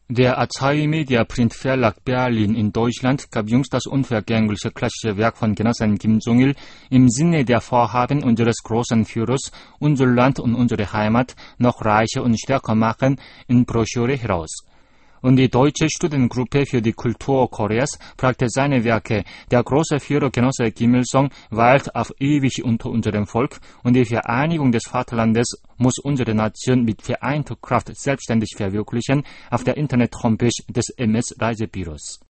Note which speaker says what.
Speaker 1: Der Asahi Media Print Verlag Berlin in Deutschland gab jüngst das unvergängliche klassische Werk von Genossen Kim Jong-il im Sinne der Vorhaben unseres großen Führers, unser Land und unsere Heimat noch reicher und stärker machen, in Broschüre heraus. Und die Deutsche Studentengruppe für die Kultur Koreas fragte seine Werke, der große Führer Genosse Kim Il-sung weilt auf ewig unter unserem Volk und die Vereinigung des Vaterlandes muss unsere Nation mit vereinter Kraft selbstständig verwirklichen, auf der Internet-Homepage des MS-Reisebüros.